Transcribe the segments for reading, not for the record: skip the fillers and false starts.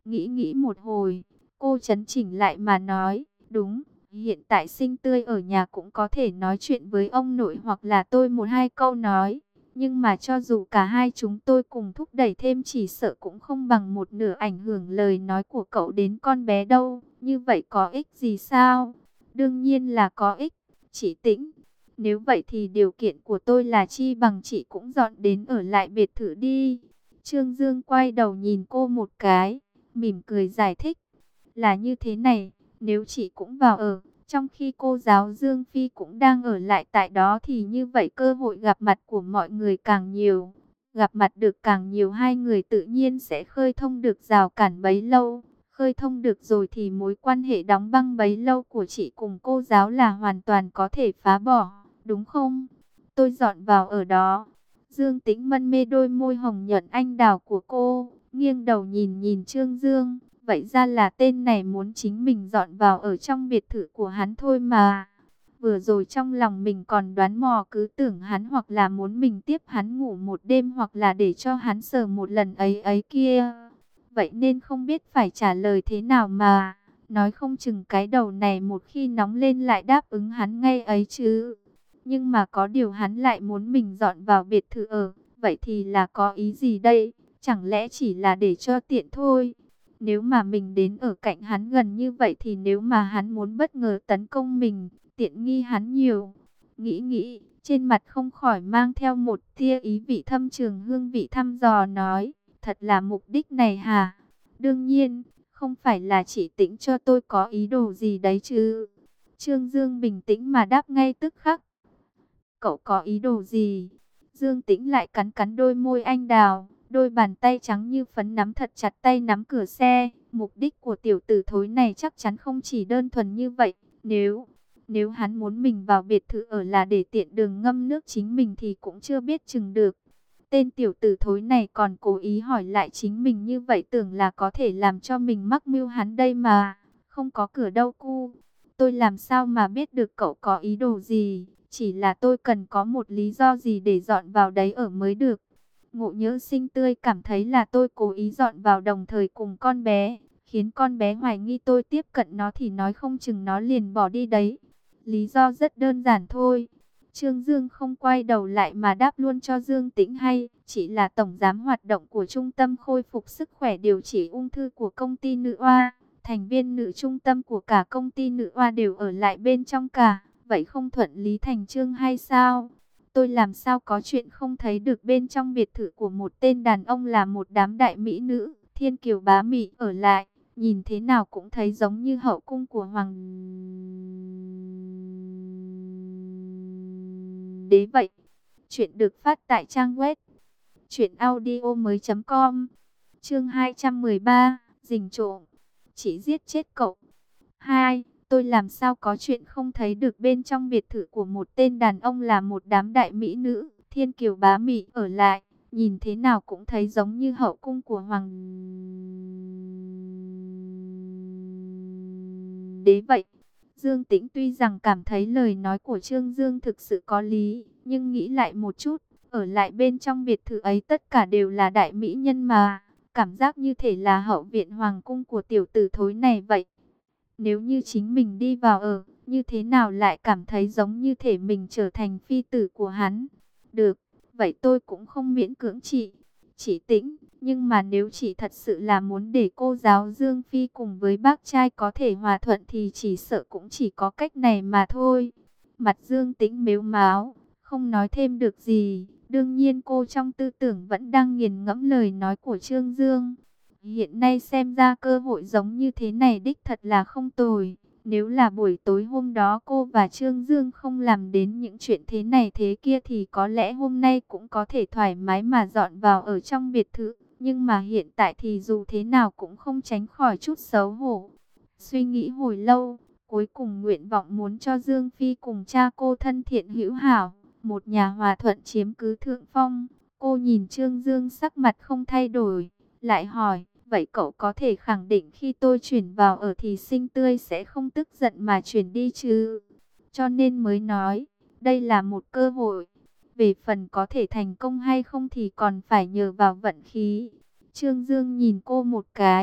Nghĩ nghĩ một hồi, cô chấn chỉnh lại mà nói, đúng, hiện tại Sinh Tươi ở nhà cũng có thể nói chuyện với ông nội hoặc là tôi một hai câu nói. Nhưng mà cho dù cả hai chúng tôi cùng thúc đẩy thêm chỉ sợ cũng không bằng một nửa ảnh hưởng lời nói của cậu đến con bé đâu. Như vậy có ích gì sao? Đương nhiên là có ích, chị Tĩnh. Nếu vậy thì điều kiện của tôi là chi bằng chị cũng dọn đến ở lại biệt thự đi. Trương Dương quay đầu nhìn cô một cái, mỉm cười giải thích. Là như thế này, nếu chị cũng vào ở, trong khi cô giáo Dương Phi cũng đang ở lại tại đó thì như vậy cơ hội gặp mặt của mọi người càng nhiều. Gặp mặt được càng nhiều hai người tự nhiên sẽ khơi thông được rào cản bấy lâu. Khơi thông được rồi thì mối quan hệ đóng băng bấy lâu của chị cùng cô giáo là hoàn toàn có thể phá bỏ, đúng không? Tôi dọn vào ở đó. Dương Tĩnh mân mê đôi môi hồng nhuận anh đào của cô, nghiêng đầu nhìn nhìn Trương Dương. Vậy ra là tên này muốn chính mình dọn vào ở trong biệt thự của hắn thôi mà. Vừa rồi trong lòng mình còn đoán mò cứ tưởng hắn hoặc là muốn mình tiếp hắn ngủ một đêm hoặc là để cho hắn sờ một lần ấy ấy kia. Vậy nên không biết phải trả lời thế nào mà. Nói không chừng cái đầu này một khi nóng lên lại đáp ứng hắn ngay ấy chứ. Nhưng mà có điều hắn lại muốn mình dọn vào biệt thự ở. Vậy thì là có ý gì đây? Chẳng lẽ chỉ là để cho tiện thôi? Nếu mà mình đến ở cạnh hắn gần như vậy thì nếu mà hắn muốn bất ngờ tấn công mình, tiện nghi hắn nhiều. Nghĩ nghĩ, trên mặt không khỏi mang theo một tia ý vị thâm trường hương vị thăm dò nói, thật là mục đích này hả? Đương nhiên, không phải là chỉ Tĩnh cho tôi có ý đồ gì đấy chứ. Trương Dương bình tĩnh mà đáp ngay tức khắc. Cậu có ý đồ gì? Dương Tĩnh lại cắn cắn đôi môi anh đào, đôi bàn tay trắng như phấn nắm thật chặt tay nắm cửa xe. Mục đích của tiểu tử thối này chắc chắn không chỉ đơn thuần như vậy. Nếu hắn muốn mình vào biệt thự ở là để tiện đường ngâm nước chính mình thì cũng chưa biết chừng được. Tên tiểu tử thối này còn cố ý hỏi lại chính mình như vậy tưởng là có thể làm cho mình mắc mưu hắn đây mà. Không có cửa đâu cu. Tôi làm sao mà biết được cậu có ý đồ gì. Chỉ là tôi cần có một lý do gì để dọn vào đấy ở mới được. Ngộ Nhỡ Sinh Tươi cảm thấy là tôi cố ý dọn vào đồng thời cùng con bé. Khiến con bé hoài nghi tôi tiếp cận nó thì nói không chừng nó liền bỏ đi đấy. Lý do rất đơn giản thôi. Trương Dương không quay đầu lại mà đáp luôn cho Dương Tĩnh hay. Chị là tổng giám hoạt động của Trung tâm Khôi phục Sức khỏe Điều trị Ung thư của công ty Nữ Oa. Thành viên nữ trung tâm của cả công ty Nữ Oa đều ở lại bên trong cả. Vậy không thuận lý thành chương hay sao? Tôi làm sao có chuyện không thấy được bên trong biệt thự của một tên đàn ông là một đám đại mỹ nữ, thiên kiều bá mỹ ở lại. Nhìn thế nào cũng thấy giống như hậu cung của hoàng đế vậy. Chuyện được phát tại trang web truyệnaudiomoi.com. Chương 213, rình trộm. Chỉ giết chết cậu. 2. Tôi làm sao có chuyện không thấy được bên trong biệt thự của một tên đàn ông là một đám đại mỹ nữ, thiên kiều bá mỹ ở lại, nhìn thế nào cũng thấy giống như hậu cung của hoàng đế vậy. Dương Tĩnh tuy rằng cảm thấy lời nói của Trương Dương thực sự có lý, nhưng nghĩ lại một chút, ở lại bên trong biệt thự ấy tất cả đều là đại mỹ nhân mà, cảm giác như thể là hậu viện hoàng cung của tiểu tử thối này vậy. Nếu như chính mình đi vào ở, như thế nào lại cảm thấy giống như thể mình trở thành phi tử của hắn. Được, vậy tôi cũng không miễn cưỡng chị. Chị Tĩnh, nhưng mà nếu chị thật sự là muốn để cô giáo Dương Phi cùng với bác trai có thể hòa thuận thì chỉ sợ cũng chỉ có cách này mà thôi. Mặt Dương Tĩnh mếu máo, không nói thêm được gì. Đương nhiên cô trong tư tưởng vẫn đang nghiền ngẫm lời nói của Trương Dương. Hiện nay xem ra cơ hội giống như thế này đích thật là không tồi. Nếu là buổi tối hôm đó cô và Trương Dương không làm đến những chuyện thế này thế kia thì có lẽ hôm nay cũng có thể thoải mái mà dọn vào ở trong biệt thự. Nhưng mà hiện tại thì dù thế nào cũng không tránh khỏi chút xấu hổ. Suy nghĩ hồi lâu, cuối cùng nguyện vọng muốn cho Dương Phi cùng cha cô thân thiện hữu hảo, một nhà hòa thuận chiếm cứ thượng phong. Cô nhìn Trương Dương sắc mặt không thay đổi, lại hỏi. Vậy cậu có thể khẳng định khi tôi chuyển vào ở thì Sinh Tươi sẽ không tức giận mà chuyển đi chứ? Cho nên mới nói, đây là một cơ hội. Về phần có thể thành công hay không thì còn phải nhờ vào vận khí. Trương Dương nhìn cô một cái,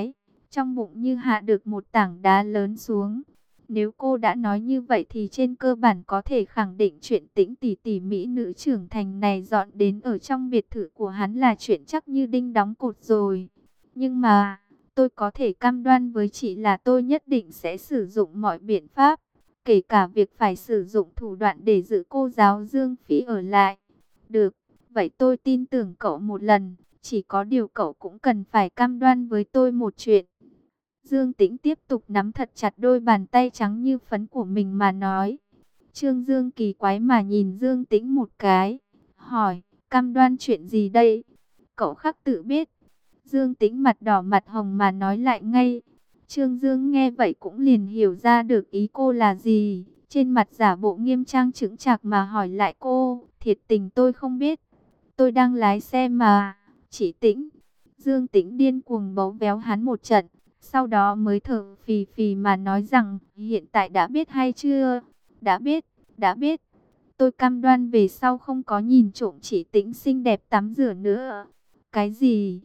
trong bụng như hạ được một tảng đá lớn xuống. Nếu cô đã nói như vậy thì trên cơ bản có thể khẳng định chuyện Tĩnh tỷ tỷ mỹ nữ trưởng thành này dọn đến ở trong biệt thự của hắn là chuyện chắc như đinh đóng cột rồi. Nhưng mà, tôi có thể cam đoan với chị là tôi nhất định sẽ sử dụng mọi biện pháp, kể cả việc phải sử dụng thủ đoạn để giữ cô giáo Dương Phỉ ở lại. Được, vậy tôi tin tưởng cậu một lần, chỉ có điều cậu cũng cần phải cam đoan với tôi một chuyện. Dương Tĩnh tiếp tục nắm thật chặt đôi bàn tay trắng như phấn của mình mà nói. Trương Dương kỳ quái mà nhìn Dương Tĩnh một cái, hỏi, cam đoan chuyện gì đây? Cậu khắc tự biết. Dương Tĩnh mặt đỏ mặt hồng mà nói lại ngay. Trương Dương nghe vậy cũng liền hiểu ra được ý cô là gì. Trên mặt giả bộ nghiêm trang chững chạc mà hỏi lại cô, thiệt tình tôi không biết. Tôi đang lái xe mà, chỉ Tĩnh. Dương Tĩnh điên cuồng bấu véo hắn một trận. Sau đó mới thở phì phì mà nói rằng, hiện tại đã biết hay chưa? Đã biết, đã biết. Tôi cam đoan về sau không có nhìn trộm chỉ Tĩnh xinh đẹp tắm rửa nữa. Cái gì?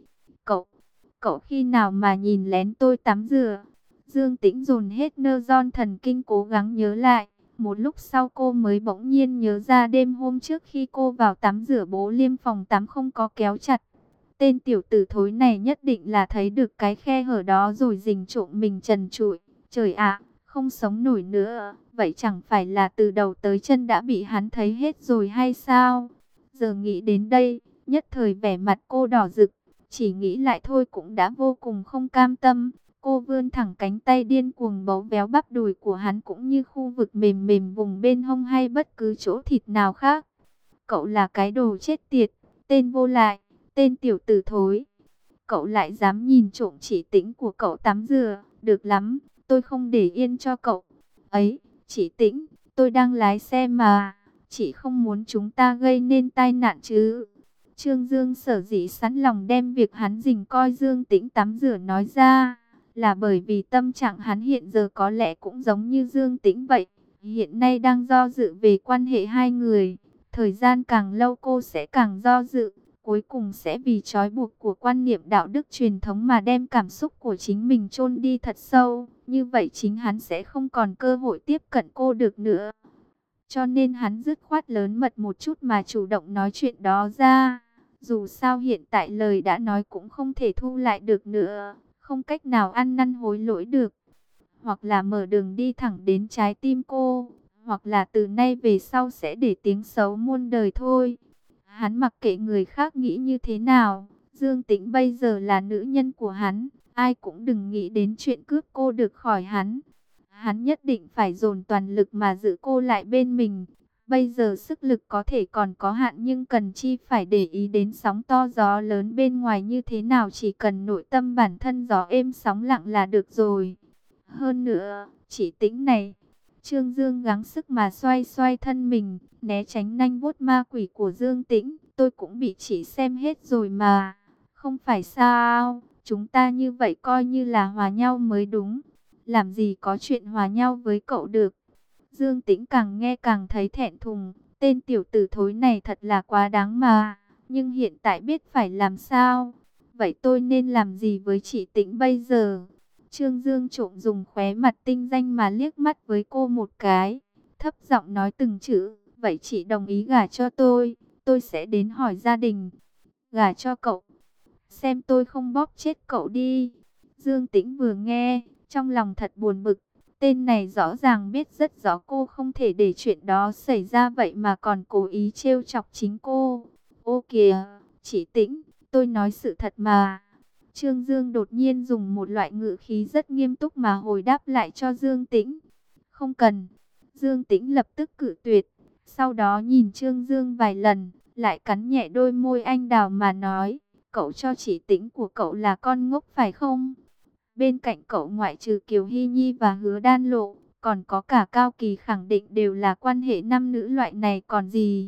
Cậu khi nào mà nhìn lén tôi tắm rửa? Dương Tĩnh dồn hết nơ ron thần kinh cố gắng nhớ lại. Một lúc sau cô mới bỗng nhiên nhớ ra đêm hôm trước khi cô vào tắm rửa bố Liêm phòng tắm không có kéo chặt. Tên tiểu tử thối này nhất định là thấy được cái khe hở đó rồi rình trộm mình trần trụi. Trời ạ, không sống nổi nữa. Vậy chẳng phải là từ đầu tới chân đã bị hắn thấy hết rồi hay sao? Giờ nghĩ đến đây, nhất thời vẻ mặt cô đỏ rực. Chỉ nghĩ lại thôi cũng đã vô cùng không cam tâm. Cô vươn thẳng cánh tay điên cuồng bấu véo bắp đùi của hắn cũng như khu vực mềm mềm vùng bên hông hay bất cứ chỗ thịt nào khác. Cậu là cái đồ chết tiệt, tên vô lại, tên tiểu tử thối. Cậu lại dám nhìn trộm chỉ Tĩnh của cậu tắm rửa, được lắm, tôi không để yên cho cậu. Ấy, chỉ Tĩnh, tôi đang lái xe mà, chị không muốn chúng ta gây nên tai nạn chứ. Trương Dương sở dĩ sẵn lòng đem việc hắn rình coi Dương Tĩnh tắm rửa nói ra, là bởi vì tâm trạng hắn hiện giờ có lẽ cũng giống như Dương Tĩnh vậy. Hiện nay đang do dự về quan hệ hai người, thời gian càng lâu cô sẽ càng do dự, cuối cùng sẽ vì trói buộc của quan niệm đạo đức truyền thống mà đem cảm xúc của chính mình chôn đi thật sâu. Như vậy chính hắn sẽ không còn cơ hội tiếp cận cô được nữa. Cho nên hắn dứt khoát lớn mật một chút mà chủ động nói chuyện đó ra. Dù sao hiện tại lời đã nói cũng không thể thu lại được nữa, không cách nào ăn năn hối lỗi được. Hoặc là mở đường đi thẳng đến trái tim cô, hoặc là từ nay về sau sẽ để tiếng xấu muôn đời thôi. Hắn mặc kệ người khác nghĩ như thế nào, Dương Tĩnh bây giờ là nữ nhân của hắn, ai cũng đừng nghĩ đến chuyện cướp cô được khỏi hắn. Hắn nhất định phải dồn toàn lực mà giữ cô lại bên mình. Bây giờ sức lực có thể còn có hạn nhưng cần chi phải để ý đến sóng to gió lớn bên ngoài như thế nào, chỉ cần nội tâm bản thân gió êm sóng lặng là được rồi. Hơn nữa, chỉ Tĩnh này, Trương Dương gắng sức mà xoay xoay thân mình, né tránh nanh vuốt ma quỷ của Dương Tĩnh. Tôi cũng bị chỉ xem hết rồi mà. Không phải sao, chúng ta như vậy coi như là hòa nhau mới đúng. Làm gì có chuyện hòa nhau với cậu được. Dương Tĩnh càng nghe càng thấy thẹn thùng. Tên tiểu tử thối này thật là quá đáng mà. Nhưng hiện tại biết phải làm sao. Vậy tôi nên làm gì với chị Tĩnh bây giờ? Trương Dương trộm dùng khóe mặt tinh danh mà liếc mắt với cô một cái, thấp giọng nói từng chữ. Vậy chị đồng ý gả cho tôi sẽ đến hỏi gia đình. Gả cho cậu? Xem tôi không bóp chết cậu đi. Dương Tĩnh vừa nghe, trong lòng thật buồn bực. Tên này rõ ràng biết rất rõ cô không thể để chuyện đó xảy ra vậy mà còn cố ý trêu chọc chính cô. Ô kìa, chị Tĩnh, tôi nói sự thật mà. Trương Dương đột nhiên dùng một loại ngữ khí rất nghiêm túc mà hồi đáp lại cho Dương Tĩnh. Không cần. Dương Tĩnh lập tức cự tuyệt. Sau đó nhìn Trương Dương vài lần, lại cắn nhẹ đôi môi anh đào mà nói. Cậu cho chỉ Tĩnh của cậu là con ngốc phải không? Bên cạnh cậu ngoại trừ Kiều Hy Nhi và Hứa Đan Lộ, còn có cả Cao Kỳ, khẳng định đều là quan hệ nam nữ loại này còn gì.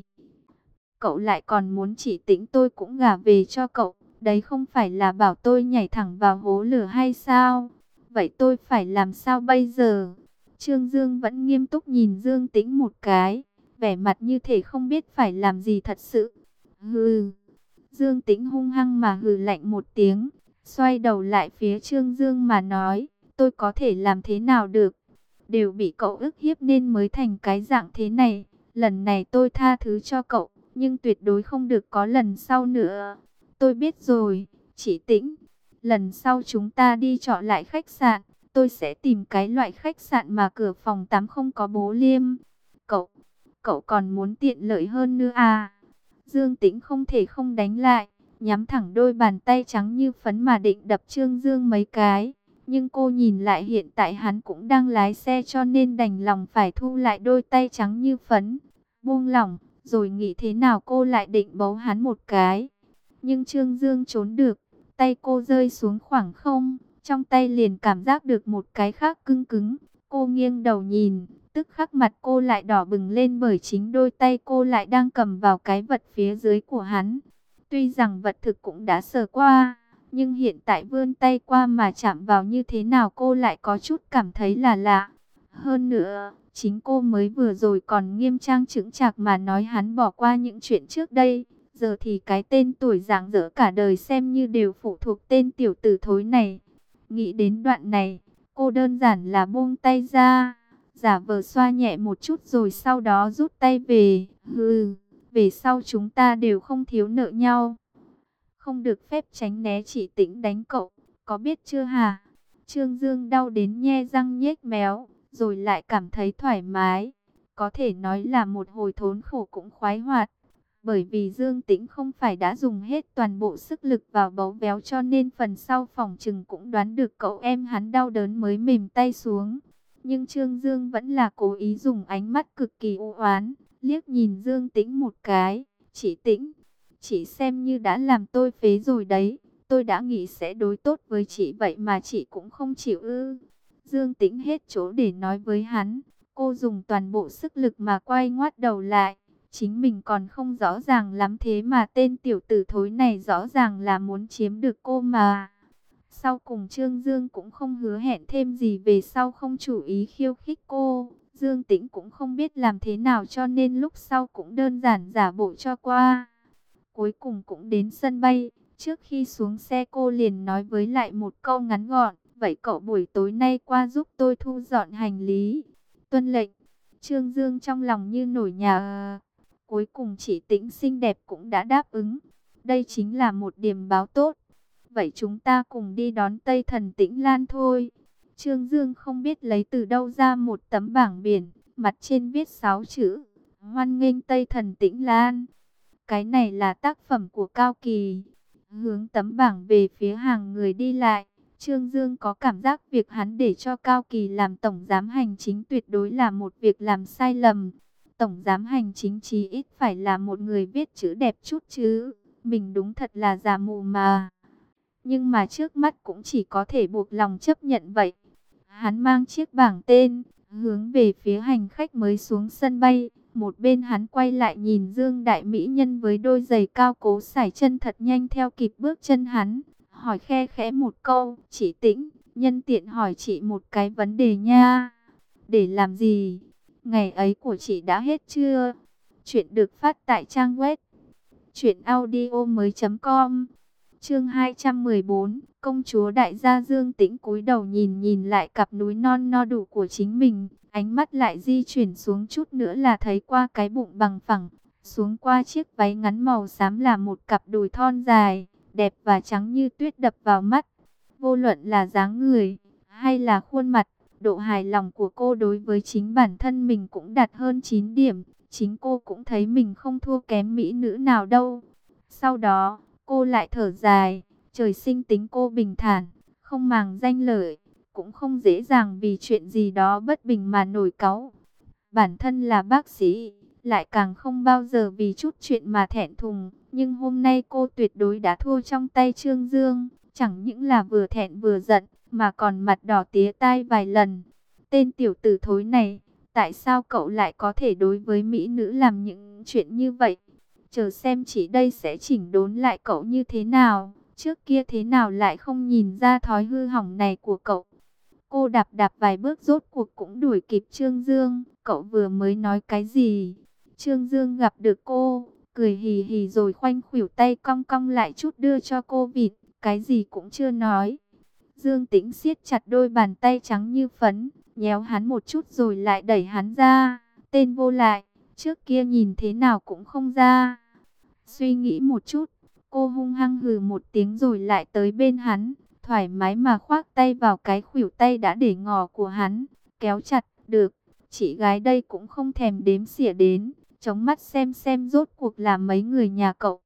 Cậu lại còn muốn chỉ Tĩnh tôi cũng gả về cho cậu. Đấy không phải là bảo tôi nhảy thẳng vào hố lửa hay sao? Vậy tôi phải làm sao bây giờ? Trương Dương vẫn nghiêm túc nhìn Dương Tĩnh một cái, vẻ mặt như thể không biết phải làm gì thật sự. Hừ. Dương Tĩnh hung hăng mà hừ lạnh một tiếng, xoay đầu lại phía Trương Dương mà nói, tôi có thể làm thế nào được, đều bị cậu ức hiếp nên mới thành cái dạng thế này. Lần này tôi tha thứ cho cậu, nhưng tuyệt đối không được có lần sau nữa. Tôi biết rồi, chị Tĩnh. Lần sau chúng ta đi chọn lại khách sạn, tôi sẽ tìm cái loại khách sạn mà cửa phòng tắm không có bố liêm. Cậu, cậu còn muốn tiện lợi hơn nữa à? Dương Tĩnh không thể không đánh lại, nhắm thẳng đôi bàn tay trắng như phấn mà định đập Trương Dương mấy cái. Nhưng cô nhìn lại hiện tại hắn cũng đang lái xe cho nên đành lòng phải thu lại đôi tay trắng như phấn. Buông lỏng, rồi nghĩ thế nào cô lại định bấu hắn một cái. Nhưng Trương Dương trốn được, tay cô rơi xuống khoảng không, trong tay liền cảm giác được một cái khác cứng cứng. Cô nghiêng đầu nhìn, tức khắc mặt cô lại đỏ bừng lên bởi chính đôi tay cô lại đang cầm vào cái vật phía dưới của hắn. Tuy rằng vật thực cũng đã sờ qua, nhưng hiện tại vươn tay qua mà chạm vào như thế nào cô lại có chút cảm thấy là lạ. Hơn nữa, chính cô mới vừa rồi còn nghiêm trang chững chạc mà nói hắn bỏ qua những chuyện trước đây. Giờ thì cái tên tuổi rạng rỡ cả đời xem như đều phụ thuộc tên tiểu tử thối này. Nghĩ đến đoạn này, cô đơn giản là buông tay ra, giả vờ xoa nhẹ một chút rồi sau đó rút tay về. Về sau chúng ta đều không thiếu nợ nhau. Không được phép tránh né chị Tĩnh đánh cậu, có biết chưa hả? Trương Dương đau đến nhe răng nhếch méo, rồi lại cảm thấy thoải mái. Có thể nói là một hồi thốn khổ cũng khoái hoạt. Bởi vì Dương Tĩnh không phải đã dùng hết toàn bộ sức lực vào bấu véo cho nên phần sau phòng trừng cũng đoán được cậu em hắn đau đớn mới mềm tay xuống. Nhưng Trương Dương vẫn là cố ý dùng ánh mắt cực kỳ u oán, liếc nhìn Dương Tĩnh một cái. Chị Tĩnh, chị xem như đã làm tôi phế rồi đấy. Tôi đã nghĩ sẽ đối tốt với chị vậy mà chị cũng không chịu ư. Dương Tĩnh hết chỗ để nói với hắn. Cô dùng toàn bộ sức lực mà quay ngoắt đầu lại. Chính mình còn không rõ ràng lắm thế mà tên tiểu tử thối này rõ ràng là muốn chiếm được cô mà. Sau cùng Trương Dương cũng không hứa hẹn thêm gì về sau không chủ ý khiêu khích cô. Dương Tĩnh cũng không biết làm thế nào cho nên lúc sau cũng đơn giản giả bộ cho qua. Cuối cùng cũng đến sân bay. Trước khi xuống xe cô liền nói với lại một câu ngắn gọn. Vậy cậu buổi tối nay qua giúp tôi thu dọn hành lý. Tuân lệnh. Trương Dương trong lòng như nổi nhà. Cuối cùng chị Tĩnh xinh đẹp cũng đã đáp ứng. Đây chính là một điểm báo tốt. Vậy chúng ta cùng đi đón Tây Thần Tĩnh Lan thôi. Trương Dương không biết lấy từ đâu ra một tấm bảng biển. Mặt trên viết 6 chữ. Hoan nghênh Tây Thần Tĩnh Lan. Cái này là tác phẩm của Cao Kỳ. Hướng tấm bảng về phía hàng người đi lại. Trương Dương có cảm giác việc hắn để cho Cao Kỳ làm tổng giám hành chính tuyệt đối là một việc làm sai lầm. Tổng giám hành chính chí ít phải là một người viết chữ đẹp chút chứ. Mình đúng thật là già mù mà. Nhưng mà trước mắt cũng chỉ có thể buộc lòng chấp nhận vậy. Hắn mang chiếc bảng tên, hướng về phía hành khách mới xuống sân bay. Một bên hắn quay lại nhìn Dương Đại Mỹ Nhân với đôi giày cao cố sải chân thật nhanh theo kịp bước chân hắn. Hỏi khe khẽ một câu, chị Tĩnh, nhân tiện hỏi chị một cái vấn đề nha. Để làm gì? Ngày ấy của chị đã hết chưa? Chuyện được phát tại trang web truyệnaudiomoi.com. Chương 214, công chúa đại gia Dương Tĩnh cúi đầu nhìn nhìn lại cặp núi non no đủ của chính mình, ánh mắt lại di chuyển xuống chút nữa là thấy qua cái bụng bằng phẳng, xuống qua chiếc váy ngắn màu xám là một cặp đùi thon dài, đẹp và trắng như tuyết đập vào mắt. Vô luận là dáng người hay là khuôn mặt, độ hài lòng của cô đối với chính bản thân mình cũng đạt hơn 9 điểm. Chính cô cũng thấy mình không thua kém mỹ nữ nào đâu. Sau đó, cô lại thở dài. Trời sinh tính cô bình thản, không màng danh lợi, cũng không dễ dàng vì chuyện gì đó bất bình mà nổi cáu. Bản thân là bác sĩ, lại càng không bao giờ vì chút chuyện mà thẹn thùng. Nhưng hôm nay cô tuyệt đối đã thua trong tay Trương Dương. Chẳng những là vừa thẹn vừa giận, mà còn mặt đỏ tía tai vài lần. Tên tiểu tử thối này, tại sao cậu lại có thể đối với mỹ nữ làm những chuyện như vậy? Chờ xem chị đây sẽ chỉnh đốn lại cậu như thế nào. Trước kia thế nào lại không nhìn ra thói hư hỏng này của cậu? Cô đạp đạp vài bước rốt cuộc cũng đuổi kịp Trương Dương. Cậu vừa mới nói cái gì? Trương Dương gặp được cô, cười hì hì rồi khoanh khuỷu tay cong cong lại chút đưa cho cô vịt. cái gì cũng chưa nói. Dương Tĩnh siết chặt đôi bàn tay trắng như phấn, nhéo hắn một chút rồi lại đẩy hắn ra. Tên vô lại, trước kia nhìn thế nào cũng không ra. Suy nghĩ một chút, cô hung hăng hừ một tiếng rồi lại tới bên hắn, thoải mái mà khoác tay vào cái khuỷu tay đã để ngỏ của hắn, kéo chặt. Được, chị gái đây cũng không thèm đếm xỉa đến, chống mắt xem rốt cuộc là mấy người nhà cậu.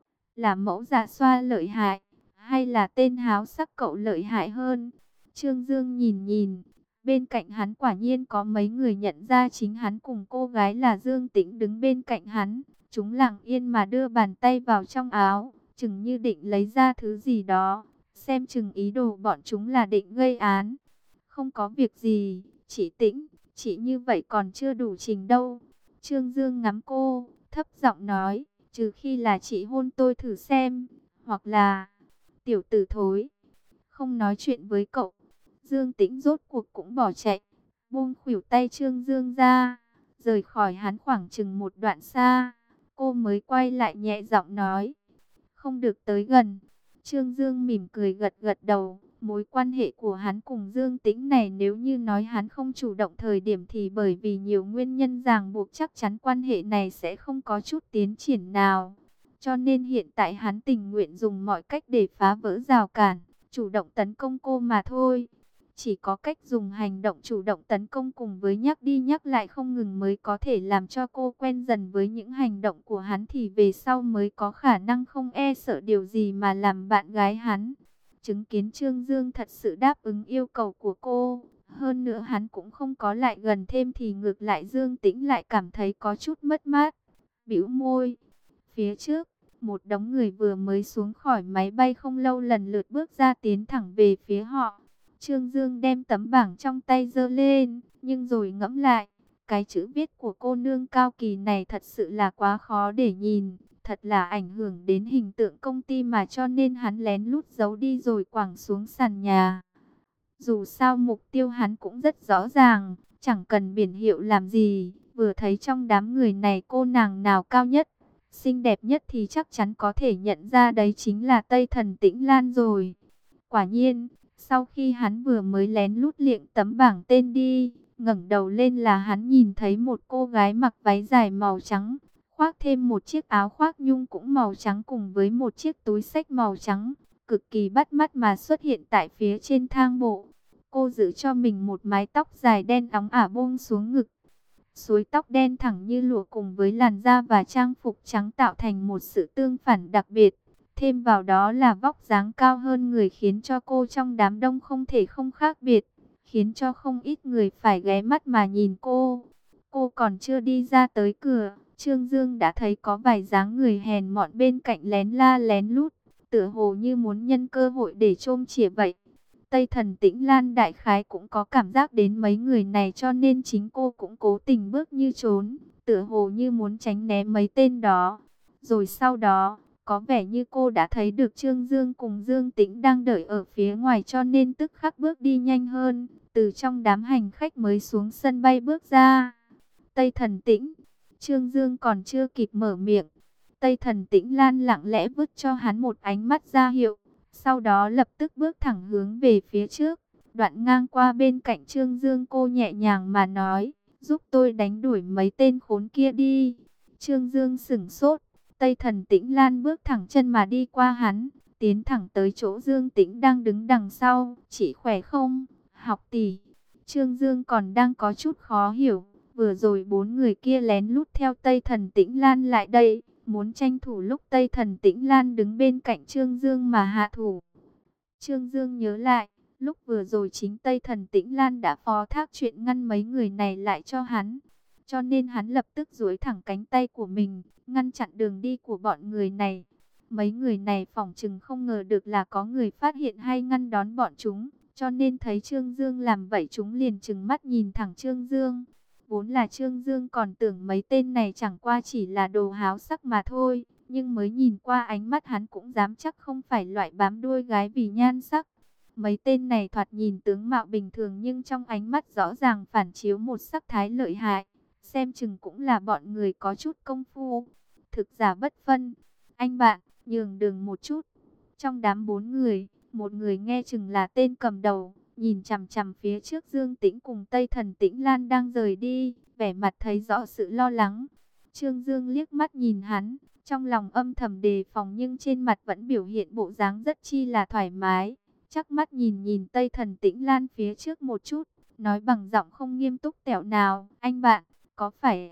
Là mẫu dạ xoa lợi hại, hay là tên háo sắc cậu lợi hại hơn? Trương Dương nhìn nhìn, bên cạnh hắn quả nhiên có mấy người nhận ra chính hắn cùng cô gái là Dương Tĩnh đứng bên cạnh hắn. Chúng lặng yên mà đưa bàn tay vào trong áo, chừng như định lấy ra thứ gì đó. Xem chừng ý đồ bọn chúng là định gây án. Không có việc gì, chị Tĩnh, chị như vậy còn chưa đủ trình đâu. Trương Dương ngắm cô, thấp giọng nói, trừ khi là chị hôn tôi thử xem, hoặc là tiểu tử thối, không nói chuyện với cậu. Dương Tĩnh rốt cuộc cũng bỏ chạy, buông khuỷu tay Trương Dương ra, rời khỏi hắn khoảng chừng một đoạn xa. Cô mới quay lại nhẹ giọng nói, không được tới gần. Trương Dương mỉm cười gật gật đầu. Mối quan hệ của hắn cùng Dương Tĩnh này nếu như nói hắn không chủ động thời điểm thì bởi vì nhiều nguyên nhân ràng buộc chắc chắn quan hệ này sẽ không có chút tiến triển nào. Cho nên hiện tại hắn tình nguyện dùng mọi cách để phá vỡ rào cản, chủ động tấn công cô mà thôi. Chỉ có cách dùng hành động chủ động tấn công cùng với nhắc đi nhắc lại không ngừng mới có thể làm cho cô quen dần với những hành động của hắn, thì về sau mới có khả năng không e sợ điều gì mà làm bạn gái hắn. Chứng kiến Trương Dương thật sự đáp ứng yêu cầu của cô, hơn nữa hắn cũng không có lại gần thêm thì ngược lại Dương Tĩnh lại cảm thấy có chút mất mát. Bĩu môi, phía trước, một đống người vừa mới xuống khỏi máy bay không lâu lần lượt bước ra tiến thẳng về phía họ. Trương Dương đem tấm bảng trong tay giơ lên, nhưng rồi ngẫm lại, cái chữ viết của cô nương cao kỳ này thật sự là quá khó để nhìn, thật là ảnh hưởng đến hình tượng công ty mà, cho nên hắn lén lút giấu đi rồi quẳng xuống sàn nhà. Dù sao mục tiêu hắn cũng rất rõ ràng, chẳng cần biển hiệu làm gì, vừa thấy trong đám người này cô nàng nào cao nhất, xinh đẹp nhất thì chắc chắn có thể nhận ra đấy chính là Tây Thần Tĩnh Lan rồi. Quả nhiên, sau khi hắn vừa mới lén lút liệng tấm bảng tên đi, ngẩng đầu lên là hắn nhìn thấy một cô gái mặc váy dài màu trắng, khoác thêm một chiếc áo khoác nhung cũng màu trắng cùng với một chiếc túi xách màu trắng, cực kỳ bắt mắt mà xuất hiện tại phía trên thang bộ. Cô giữ cho mình một mái tóc dài đen óng ả buông xuống ngực. Suối tóc đen thẳng như lụa cùng với làn da và trang phục trắng tạo thành một sự tương phản đặc biệt. Thêm vào đó là vóc dáng cao hơn người khiến cho cô trong đám đông không thể không khác biệt, khiến cho không ít người phải ghé mắt mà nhìn cô. Cô còn chưa đi ra tới cửa, Trương Dương đã thấy có vài dáng người hèn mọn bên cạnh lén la lén lút, tựa hồ như muốn nhân cơ hội để chôm chỉa vậy. Tây Thần Tĩnh Lan đại khái cũng có cảm giác đến mấy người này cho nên chính cô cũng cố tình bước như trốn, tựa hồ như muốn tránh né mấy tên đó. Rồi sau đó, có vẻ như cô đã thấy được Trương Dương cùng Dương Tĩnh đang đợi ở phía ngoài cho nên tức khắc bước đi nhanh hơn, từ trong đám hành khách mới xuống sân bay bước ra. Tây Thần Tĩnh, Trương Dương còn chưa kịp mở miệng, Tây Thần Tĩnh Lan lặng lẽ vứt cho hắn một ánh mắt ra hiệu. Sau đó lập tức bước thẳng hướng về phía trước, đoạn ngang qua bên cạnh Trương Dương, cô nhẹ nhàng mà nói, giúp tôi đánh đuổi mấy tên khốn kia đi. Trương Dương sửng sốt, Tây Thần Tĩnh Lan bước thẳng chân mà đi qua hắn, tiến thẳng tới chỗ Dương Tĩnh đang đứng đằng sau. Chị khỏe không, học tỷ? Trương Dương còn đang có chút khó hiểu, vừa rồi bốn người kia lén lút theo Tây Thần Tĩnh Lan lại đây, muốn tranh thủ lúc Tây Thần Tĩnh Lan đứng bên cạnh Trương Dương mà hạ thủ. Trương Dương nhớ lại, lúc vừa rồi chính Tây Thần Tĩnh Lan đã phó thác chuyện ngăn mấy người này lại cho hắn. Cho nên hắn lập tức duỗi thẳng cánh tay của mình, ngăn chặn đường đi của bọn người này. Mấy người này phỏng chừng không ngờ được là có người phát hiện hay ngăn đón bọn chúng. Cho nên thấy Trương Dương làm vậy chúng liền trừng mắt nhìn thẳng Trương Dương. Vốn là Trương Dương còn tưởng mấy tên này chẳng qua chỉ là đồ háo sắc mà thôi, nhưng mới nhìn qua ánh mắt hắn cũng dám chắc không phải loại bám đuôi gái vì nhan sắc. Mấy tên này thoạt nhìn tướng mạo bình thường nhưng trong ánh mắt rõ ràng phản chiếu một sắc thái lợi hại, xem chừng cũng là bọn người có chút công phu. Thực giả bất phân, anh bạn, nhường đường một chút. Trong đám 4 người, một người nghe chừng là tên cầm đầu, nhìn chằm chằm phía trước Dương Tĩnh cùng Tây Thần Tĩnh Lan đang rời đi, vẻ mặt thấy rõ sự lo lắng. Trương Dương liếc mắt nhìn hắn, trong lòng âm thầm đề phòng nhưng trên mặt vẫn biểu hiện bộ dáng rất chi là thoải mái. Chắc mắt nhìn nhìn Tây Thần Tĩnh Lan phía trước một chút, nói bằng giọng không nghiêm túc tẹo nào, anh bạn, có phải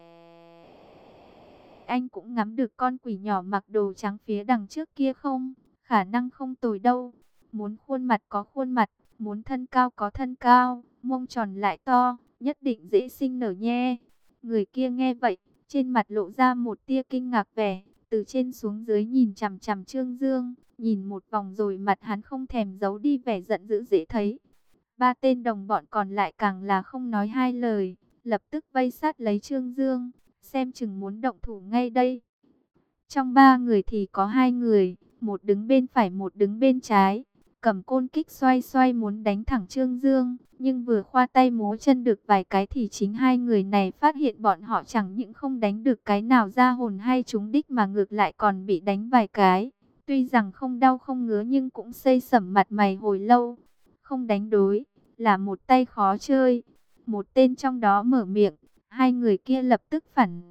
anh cũng ngắm được con quỷ nhỏ mặc đồ trắng phía đằng trước kia không? Khả năng không tồi đâu. Muốn khuôn mặt có khuôn mặt, muốn thân cao có thân cao, mông tròn lại to, nhất định dễ sinh nở nhe. Người kia nghe vậy, trên mặt lộ ra một tia kinh ngạc vẻ, từ trên xuống dưới nhìn chằm chằm Trương Dương, nhìn một vòng rồi mặt hắn không thèm giấu đi vẻ giận dữ dễ thấy. Ba tên đồng bọn còn lại càng là không nói hai lời, lập tức vây sát lấy Trương Dương, xem chừng muốn động thủ ngay đây. Trong 3 người thì có 2 người, một đứng bên phải một đứng bên trái, cầm côn kích xoay xoay muốn đánh thẳng Trương Dương, nhưng vừa khoa tay múa chân được vài cái thì chính 2 người này phát hiện bọn họ chẳng những không đánh được cái nào ra hồn hay trúng đích mà ngược lại còn bị đánh vài cái. Tuy rằng không đau không ngứa nhưng cũng xây sẩm mặt mày hồi lâu, không đánh đối, là một tay khó chơi. Một tên trong đó mở miệng, 2 người kia lập tức phản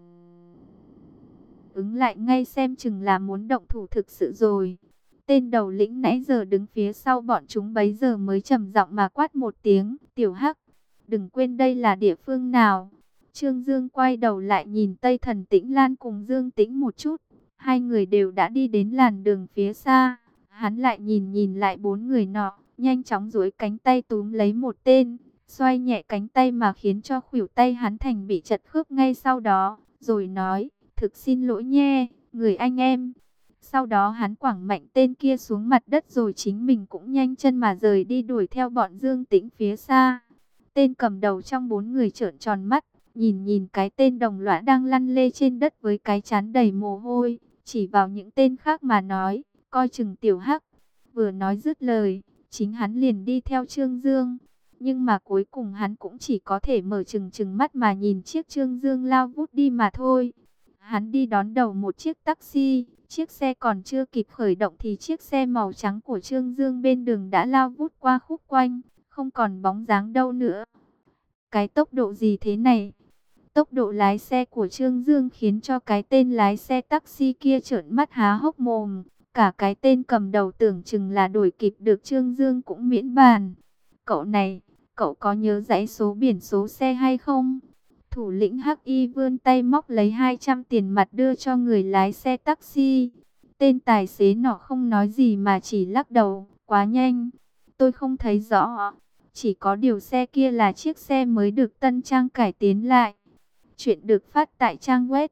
ứng lại ngay xem chừng là muốn động thủ thực sự rồi. Tên đầu lĩnh nãy giờ đứng phía sau bọn chúng bấy giờ mới trầm giọng mà quát một tiếng, tiểu hắc, đừng quên đây là địa phương nào. Trương Dương quay đầu lại nhìn Tây Thần Tĩnh Lan cùng Dương Tĩnh một chút, 2 người đều đã đi đến làn đường phía xa. Hắn lại nhìn nhìn lại 4 người nọ, nhanh chóng duỗi cánh tay túm lấy một tên, xoay nhẹ cánh tay mà khiến cho khuỷu tay hắn thành bị chật khớp ngay sau đó, rồi nói, thực xin lỗi nhé, người anh em. Sau đó hắn quẳng mạnh tên kia xuống mặt đất rồi chính mình cũng nhanh chân mà rời đi đuổi theo bọn Dương Tĩnh phía xa. Tên cầm đầu trong 4 người trợn tròn mắt, nhìn nhìn cái tên đồng lõa đang lăn lê trên đất với cái trán đầy mồ hôi, chỉ vào những tên khác mà nói, coi chừng tiểu hắc. Vừa nói dứt lời, chính hắn liền đi theo Trương Dương. Nhưng mà cuối cùng hắn cũng chỉ có thể mở trừng mắt mà nhìn chiếc Trương Dương lao vút đi mà thôi. Hắn đi đón đầu một chiếc taxi, chiếc xe còn chưa kịp khởi động thì chiếc xe màu trắng của Trương Dương bên đường đã lao vút qua khúc quanh, không còn bóng dáng đâu nữa. Cái tốc độ gì thế này? Tốc độ lái xe của Trương Dương khiến cho cái tên lái xe taxi kia trợn mắt há hốc mồm. Cả cái tên cầm đầu tưởng chừng là đuổi kịp được Trương Dương cũng miễn bàn. Cậu này, cậu có nhớ dãy số biển số xe hay không? Thủ lĩnh Hắc Y vươn tay móc lấy 200 tiền mặt đưa cho người lái xe taxi. Tên tài xế nọ không nói gì mà chỉ lắc đầu, quá nhanh. Tôi không thấy rõ. Chỉ có điều xe kia là chiếc xe mới được tân trang cải tiến lại. Chuyện được phát tại trang web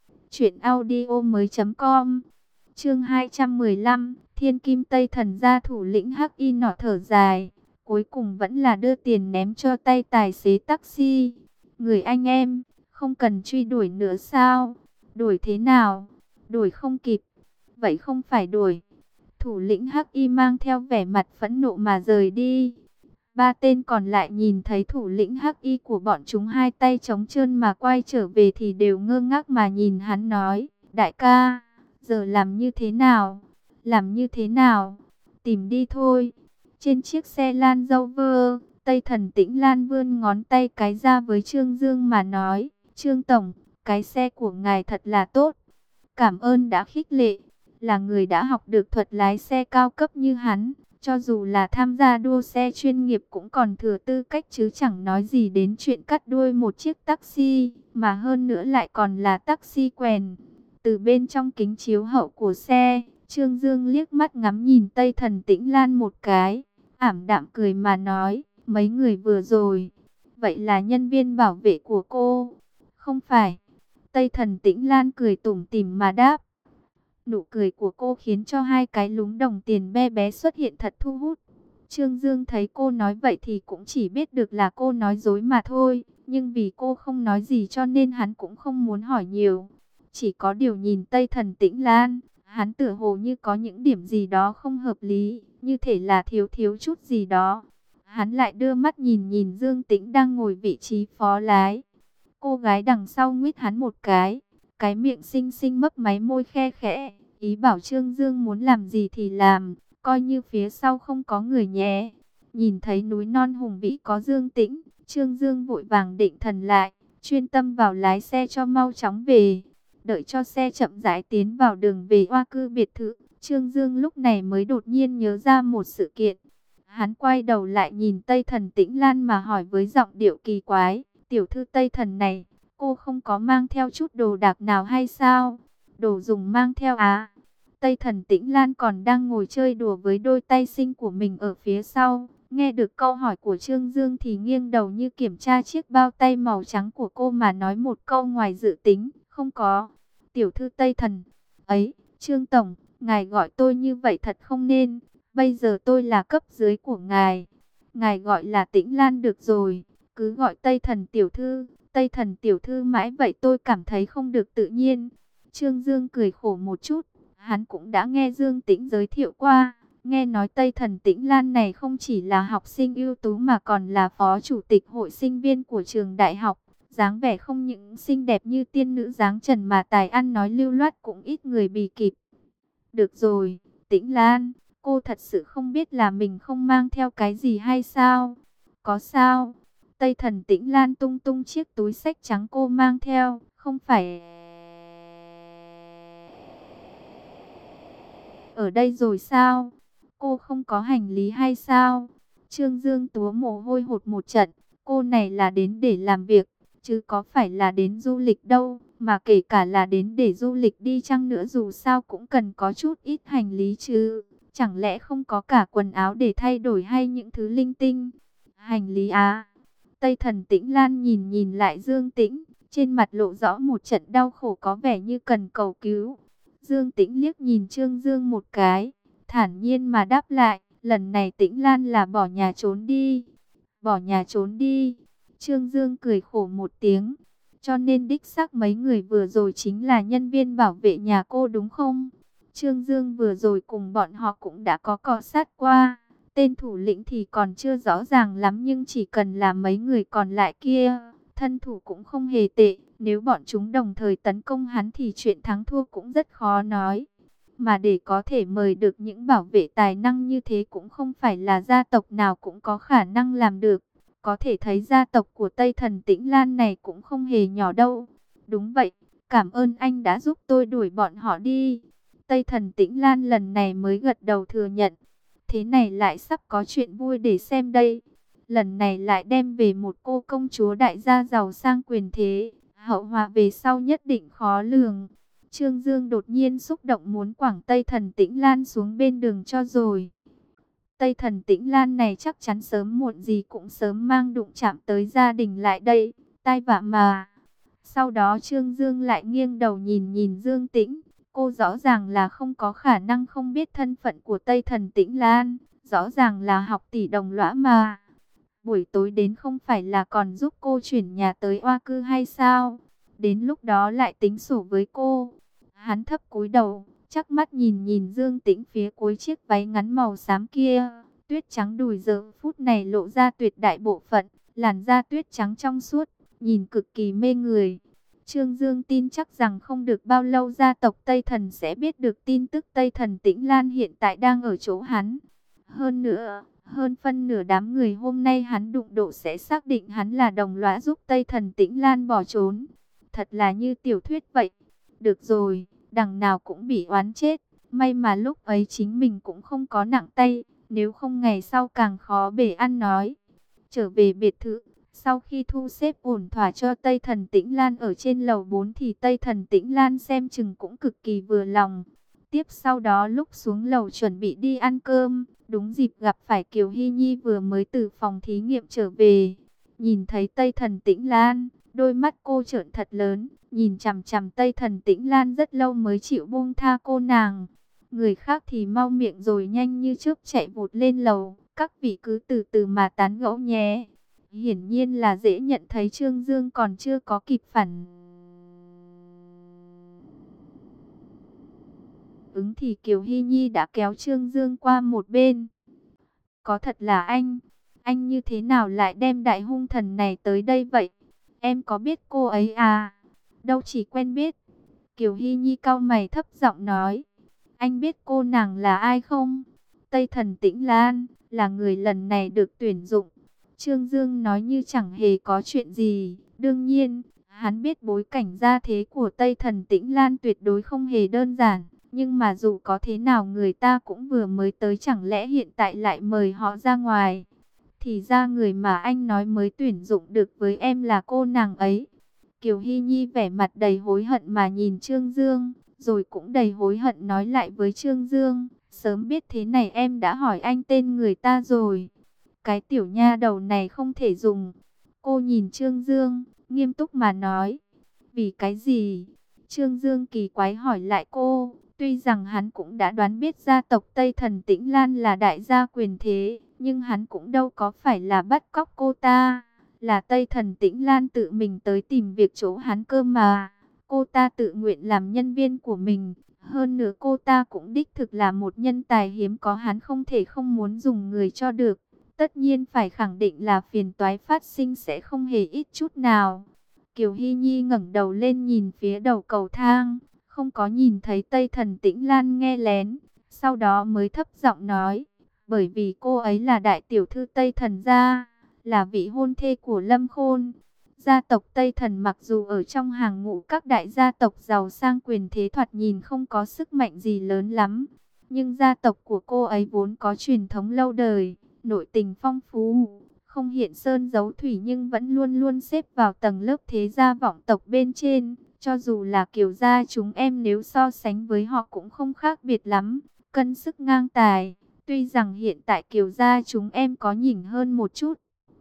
truyệnaudiomoi.com. Chương 215, Thiên Kim Tây Thần gia thủ lĩnh Hắc Y nọ thở dài, cuối cùng vẫn là đưa tiền ném cho tay tài xế taxi. Người anh em, không cần truy đuổi nữa sao? Đuổi thế nào? Đuổi không kịp. Vậy không phải đuổi. Thủ lĩnh Hắc Y mang theo vẻ mặt phẫn nộ mà rời đi. 3 tên còn lại nhìn thấy thủ lĩnh Hắc Y của bọn chúng hai tay trống trơn mà quay trở về thì đều ngơ ngác mà nhìn hắn nói, đại ca, giờ làm như thế nào? Làm như thế nào? Tìm đi thôi. Trên chiếc xe Land Rover, Tây Thần Tĩnh Lan vươn ngón tay cái ra với Trương Dương mà nói, Trương Tổng, cái xe của ngài thật là tốt. Cảm ơn đã khích lệ, là người đã học được thuật lái xe cao cấp như hắn. Cho dù là tham gia đua xe chuyên nghiệp cũng còn thừa tư cách chứ chẳng nói gì đến chuyện cắt đuôi một chiếc taxi, mà hơn nữa lại còn là taxi quèn. Từ bên trong kính chiếu hậu của xe, Trương Dương liếc mắt ngắm nhìn Tây Thần Tĩnh Lan một cái, ảm đạm cười mà nói, mấy người vừa rồi, vậy là nhân viên bảo vệ của cô? Không phải. Tây Thần Tĩnh Lan cười tủm tỉm mà đáp. Nụ cười của cô khiến cho hai cái lúm đồng tiền be bé xuất hiện thật thu hút. Trương Dương thấy cô nói vậy thì cũng chỉ biết được là cô nói dối mà thôi. Nhưng vì cô không nói gì cho nên hắn cũng không muốn hỏi nhiều. Chỉ có điều nhìn Tây Thần Tĩnh Lan, hắn tựa hồ như có những điểm gì đó không hợp lý, như thể là thiếu chút gì đó. Hắn lại đưa mắt nhìn nhìn Dương Tĩnh đang ngồi vị trí phó lái. Cô gái đằng sau nguyết hắn một cái miệng xinh xinh mấp máy môi khe khẽ, ý bảo Trương Dương muốn làm gì thì làm, coi như phía sau không có người nhé. Nhìn thấy núi non hùng vĩ có Dương Tĩnh, Trương Dương vội vàng định thần lại, chuyên tâm vào lái xe cho mau chóng về. Đợi cho xe chậm rãi tiến vào đường về Oa Cư biệt thự, Trương Dương lúc này mới đột nhiên nhớ ra một sự kiện. Hắn quay đầu lại nhìn Tây Thần Tĩnh Lan mà hỏi với giọng điệu kỳ quái, tiểu thư Tây Thần này, cô không có mang theo chút đồ đạc nào hay sao? Đồ dùng mang theo á? Tây Thần Tĩnh Lan còn đang ngồi chơi đùa với đôi tay xinh của mình ở phía sau. Nghe được câu hỏi của Trương Dương thì nghiêng đầu như kiểm tra chiếc bao tay màu trắng của cô mà nói một câu ngoài dự tính, không có. Tiểu thư Tây Thần, ấy, Trương Tổng, ngài gọi tôi như vậy thật không nên, bây giờ tôi là cấp dưới của ngài. Ngài gọi là Tĩnh Lan được rồi, cứ gọi Tây Thần tiểu thư, Tây Thần tiểu thư mãi vậy tôi cảm thấy không được tự nhiên. Trương Dương cười khổ một chút, hắn cũng đã nghe Dương Tĩnh giới thiệu qua. Nghe nói Tây Thần Tĩnh Lan này không chỉ là học sinh ưu tú mà còn là phó chủ tịch hội sinh viên của trường đại học. Dáng vẻ không những xinh đẹp như tiên nữ dáng trần mà tài ăn nói lưu loát cũng ít người bì kịp. Được rồi, Tĩnh Lan, cô thật sự không biết là mình không mang theo cái gì hay sao? Có sao? Tây Thần Tĩnh Lan tung tung chiếc túi xách trắng cô mang theo, không phải ở đây rồi sao? Cô không có hành lý hay sao? Trương Dương túa mồ hôi hột một trận, cô này là đến để làm việc, chứ có phải là đến du lịch đâu, mà kể cả là đến để du lịch đi chăng nữa dù sao cũng cần có chút ít hành lý chứ, chẳng lẽ không có cả quần áo để thay đổi hay những thứ linh tinh? Hành lý à? Tây Thần Tĩnh Lan nhìn nhìn lại Dương Tĩnh, trên mặt lộ rõ một trận đau khổ có vẻ như cần cầu cứu. Dương Tĩnh liếc nhìn Trương Dương một cái, thản nhiên mà đáp lại, lần này Tĩnh Lan là bỏ nhà trốn đi. Bỏ nhà trốn đi. Trương Dương cười khổ một tiếng. Cho nên đích xác mấy người vừa rồi chính là nhân viên bảo vệ nhà cô đúng không? Trương Dương vừa rồi cùng bọn họ cũng đã có cọ sát qua. Tên thủ lĩnh thì còn chưa rõ ràng lắm nhưng chỉ cần là mấy người còn lại kia, thân thủ cũng không hề tệ. Nếu bọn chúng đồng thời tấn công hắn thì chuyện thắng thua cũng rất khó nói. Mà để có thể mời được những bảo vệ tài năng như thế cũng không phải là gia tộc nào cũng có khả năng làm được. Có thể thấy gia tộc của Tây Thần Tĩnh Lan này cũng không hề nhỏ đâu. Đúng vậy, cảm ơn anh đã giúp tôi đuổi bọn họ đi. Tây Thần Tĩnh Lan lần này mới gật đầu thừa nhận. Thế này lại sắp có chuyện vui để xem đây. Lần này lại đem về một cô công chúa đại gia giàu sang quyền thế. Hậu họa về sau nhất định khó lường. Trương Dương đột nhiên xúc động muốn quẳng Tây Thần Tĩnh Lan xuống bên đường cho rồi. Tây Thần Tĩnh Lan này chắc chắn sớm muộn gì cũng sớm mang đụng chạm tới gia đình lại đây. Tai vạ mà. Sau đó Trương Dương lại nghiêng đầu nhìn nhìn Dương Tĩnh. Cô rõ ràng là không có khả năng không biết thân phận của Tây Thần Tĩnh Lan. Rõ ràng là học tỷ đồng lõa mà. Buổi tối đến không phải là còn giúp cô chuyển nhà tới Oa Cư hay sao? Đến lúc đó lại tính sổ với cô. Hắn thấp cúi đầu, chắc mắt nhìn nhìn Dương Tĩnh phía cuối chiếc váy ngắn màu xám kia. Tuyết trắng đùi giờ phút này lộ ra tuyệt đại bộ phận, làn da tuyết trắng trong suốt, nhìn cực kỳ mê người. Trương Dương tin chắc rằng không được bao lâu gia tộc Tây Thần sẽ biết được tin tức Tây Thần Tĩnh Lan hiện tại đang ở chỗ hắn. Hơn nữa, hơn phân nửa đám người hôm nay hắn đụng độ sẽ xác định hắn là đồng lõa giúp Tây Thần Tĩnh Lan bỏ trốn. Thật là như tiểu thuyết vậy. Được rồi, đằng nào cũng bị oán chết. May mà lúc ấy chính mình cũng không có nặng tay, nếu không ngày sau càng khó bề ăn nói. Trở về biệt thự, sau khi thu xếp ổn thỏa cho Tây Thần Tĩnh Lan ở trên lầu 4 thì Tây Thần Tĩnh Lan xem chừng cũng cực kỳ vừa lòng. Tiếp sau đó lúc xuống lầu chuẩn bị đi ăn cơm, đúng dịp gặp phải Kiều Hy Nhi vừa mới từ phòng thí nghiệm trở về. Nhìn thấy Tây Thần Tĩnh Lan, đôi mắt cô trợn thật lớn, nhìn chằm chằm Tây Thần Tĩnh Lan rất lâu mới chịu buông tha cô nàng. Người khác thì mau miệng rồi nhanh như chớp chạy vụt lên lầu, các vị cứ từ từ mà tán gẫu nhé. Hiển nhiên là dễ nhận thấy Trương Dương còn chưa có kịp phản ứng thì Kiều Hy Nhi đã kéo Trương Dương qua một bên. Có thật là anh như thế nào lại đem đại hung thần này tới đây vậy? Em có biết cô ấy à? Đâu chỉ quen biết. Kiều Hy Nhi cau mày thấp giọng nói. Anh biết cô nàng là ai không? Tây Thần Tĩnh Lan, là người lần này được tuyển dụng. Trương Dương nói như chẳng hề có chuyện gì. Đương nhiên, hắn biết bối cảnh gia thế của Tây Thần Tĩnh Lan tuyệt đối không hề đơn giản. Nhưng mà dù có thế nào người ta cũng vừa mới tới, chẳng lẽ hiện tại lại mời họ ra ngoài. Thì ra người mà anh nói mới tuyển dụng được với em là cô nàng ấy. Kiều Hy Nhi vẻ mặt đầy hối hận mà nhìn Trương Dương, rồi cũng đầy hối hận nói lại với Trương Dương, sớm biết thế này em đã hỏi anh tên người ta rồi. Cái tiểu nha đầu này không thể dùng. Cô nhìn Trương Dương, nghiêm túc mà nói. Vì cái gì? Trương Dương kỳ quái hỏi lại cô. Tuy rằng hắn cũng đã đoán biết gia tộc Tây Thần Tĩnh Lan là đại gia quyền thế, nhưng hắn cũng đâu có phải là bắt cóc cô ta. Là Tây Thần Tĩnh Lan tự mình tới tìm việc chỗ hắn cơ mà. Cô ta tự nguyện làm nhân viên của mình. Hơn nữa cô ta cũng đích thực là một nhân tài hiếm có, hắn không thể không muốn dùng người cho được. Tất nhiên phải khẳng định là phiền toái phát sinh sẽ không hề ít chút nào. Kiều Hy Nhi ngẩng đầu lên nhìn phía đầu cầu thang, không có nhìn thấy Tây Thần Tĩnh Lan nghe lén. Sau đó mới thấp giọng nói, bởi vì cô ấy là đại tiểu thư Tây Thần gia, là vị hôn thê của Lâm Khôn. Gia tộc Tây Thần mặc dù ở trong hàng ngũ các đại gia tộc giàu sang quyền thế, thoạt nhìn không có sức mạnh gì lớn lắm, nhưng gia tộc của cô ấy vốn có truyền thống lâu đời, nội tình phong phú, không hiện sơn giấu thủy, nhưng vẫn luôn luôn xếp vào tầng lớp thế gia vọng tộc bên trên. Cho dù là Kiều gia chúng em nếu so sánh với họ cũng không khác biệt lắm, cân sức ngang tài. Tuy rằng hiện tại Kiều gia chúng em có nhỉnh hơn một chút,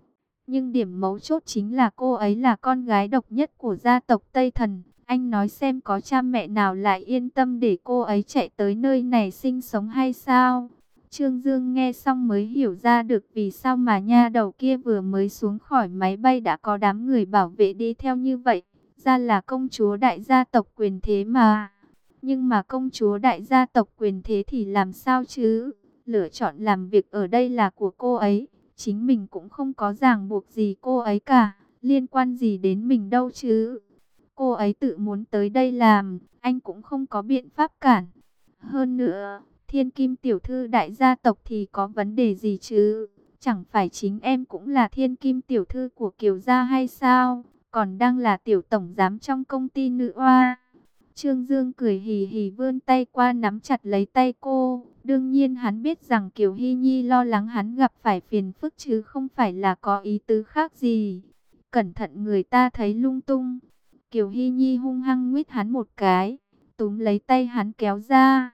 nhưng điểm mấu chốt chính là cô ấy là con gái độc nhất của gia tộc Tây Thần. Anh nói xem có cha mẹ nào lại yên tâm để cô ấy chạy tới nơi này sinh sống hay sao? Trương Dương nghe xong mới hiểu ra được vì sao mà nha đầu kia vừa mới xuống khỏi máy bay đã có đám người bảo vệ đi theo như vậy. Ra là công chúa đại gia tộc quyền thế mà. Nhưng mà công chúa đại gia tộc quyền thế thì làm sao chứ? Lựa chọn làm việc ở đây là của cô ấy. Chính mình cũng không có ràng buộc gì cô ấy cả. Liên quan gì đến mình đâu chứ? Cô ấy tự muốn tới đây làm, anh cũng không có biện pháp cản. Hơn nữa, Thiên Kim tiểu thư đại gia tộc thì có vấn đề gì chứ? Chẳng phải chính em cũng là Thiên Kim tiểu thư của Kiều gia hay sao? Còn đang là tiểu tổng giám trong công ty nữ oa. Trương Dương cười hì hì vươn tay qua nắm chặt lấy tay cô. Đương nhiên hắn biết rằng Kiều Hy Nhi lo lắng hắn gặp phải phiền phức chứ không phải là có ý tứ khác gì. Cẩn thận người ta thấy lung tung. Kiều Hy Nhi hung hăng nguyết hắn một cái, túm lấy tay hắn kéo ra.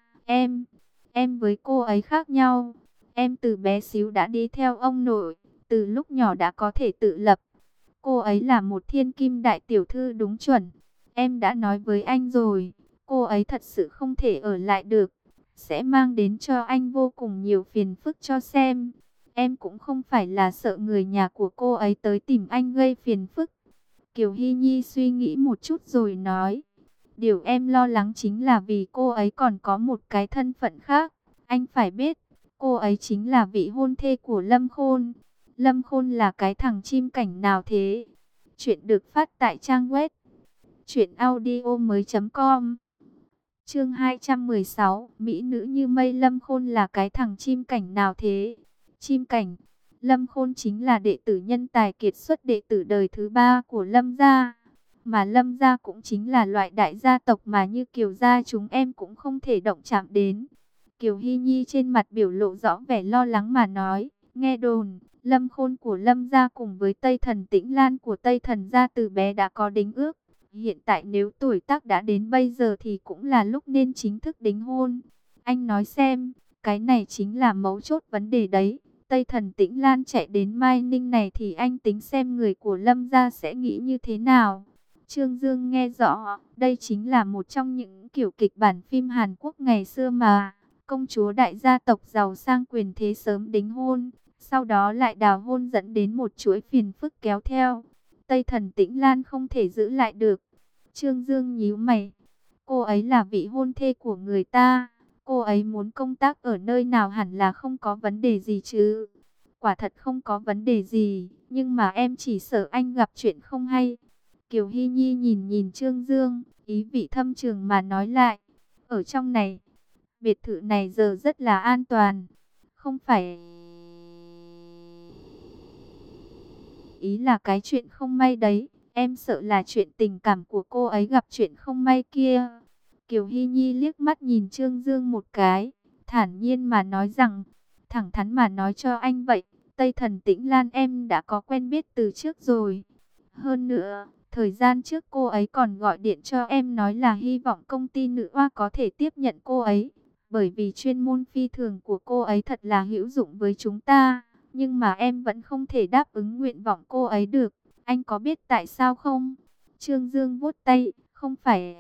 Em với cô ấy khác nhau. Em từ bé xíu đã đi theo ông nội, từ lúc nhỏ đã có thể tự lập. Cô ấy là một thiên kim đại tiểu thư đúng chuẩn. Em đã nói với anh rồi, cô ấy thật sự không thể ở lại được, sẽ mang đến cho anh vô cùng nhiều phiền phức cho xem. Em cũng không phải là sợ người nhà của cô ấy tới tìm anh gây phiền phức. Kiều Hy Nhi suy nghĩ một chút rồi nói, điều em lo lắng chính là vì cô ấy còn có một cái thân phận khác. Anh phải biết, cô ấy chính là vị hôn thê của Lâm Khôn. Lâm Khôn là cái thằng chim cảnh nào thế? Chuyện được phát tại trang web truyệnaudiomoi.com. Chương 216, mỹ nữ như mây. Lâm Khôn là cái thằng chim cảnh nào thế? Chim cảnh? Lâm Khôn chính là đệ tử nhân tài kiệt xuất, đệ tử đời thứ 3 của Lâm gia. Mà Lâm gia cũng chính là loại đại gia tộc mà như Kiều gia chúng em cũng không thể động chạm đến. Kiều Hy Nhi trên mặt biểu lộ rõ vẻ lo lắng mà nói, nghe đồn, Lâm Khôn của Lâm gia cùng với Tây Thần Tĩnh Lan của Tây Thần gia từ bé đã có đính ước. Hiện tại nếu tuổi tác đã đến bây giờ thì cũng là lúc nên chính thức đính hôn. Anh nói xem, cái này chính là mấu chốt vấn đề đấy. Tây Thần Tĩnh Lan chạy đến Mai Ninh này thì anh tính xem người của Lâm gia sẽ nghĩ như thế nào. Trương Dương nghe rõ, đây chính là một trong những kiểu kịch bản phim Hàn Quốc ngày xưa mà. Công chúa đại gia tộc giàu sang quyền thế sớm đính hôn, sau đó lại đào hôn dẫn đến một chuỗi phiền phức kéo theo. Tây Thần Tĩnh Lan không thể giữ lại được. Trương Dương nhíu mày, cô ấy là vị hôn thê của người ta. Cô ấy muốn công tác ở nơi nào hẳn là không có vấn đề gì chứ. Quả thật không có vấn đề gì, nhưng mà em chỉ sợ anh gặp chuyện không hay. Kiều Hy Nhi nhìn nhìn Trương Dương, ý vị thâm trường mà nói lại. Ở trong này, Biệt thự này giờ rất là an toàn. Không phải... Ý là cái chuyện không may đấy. Em sợ là chuyện tình cảm của cô ấy gặp chuyện không may kia. Kiều Hy Nhi liếc mắt nhìn Trương Dương một cái, thản nhiên mà nói rằng, thẳng thắn mà nói cho anh vậy, Tây Thần Tĩnh Lan em đã có quen biết từ trước rồi. Hơn nữa, thời gian trước cô ấy còn gọi điện cho em nói là hy vọng công ty nữ oa có thể tiếp nhận cô ấy. Bởi vì chuyên môn phi thường của cô ấy thật là hữu dụng với chúng ta. Nhưng mà em vẫn không thể đáp ứng nguyện vọng cô ấy được. Anh có biết tại sao không? Trương Dương vuốt tay, không phải...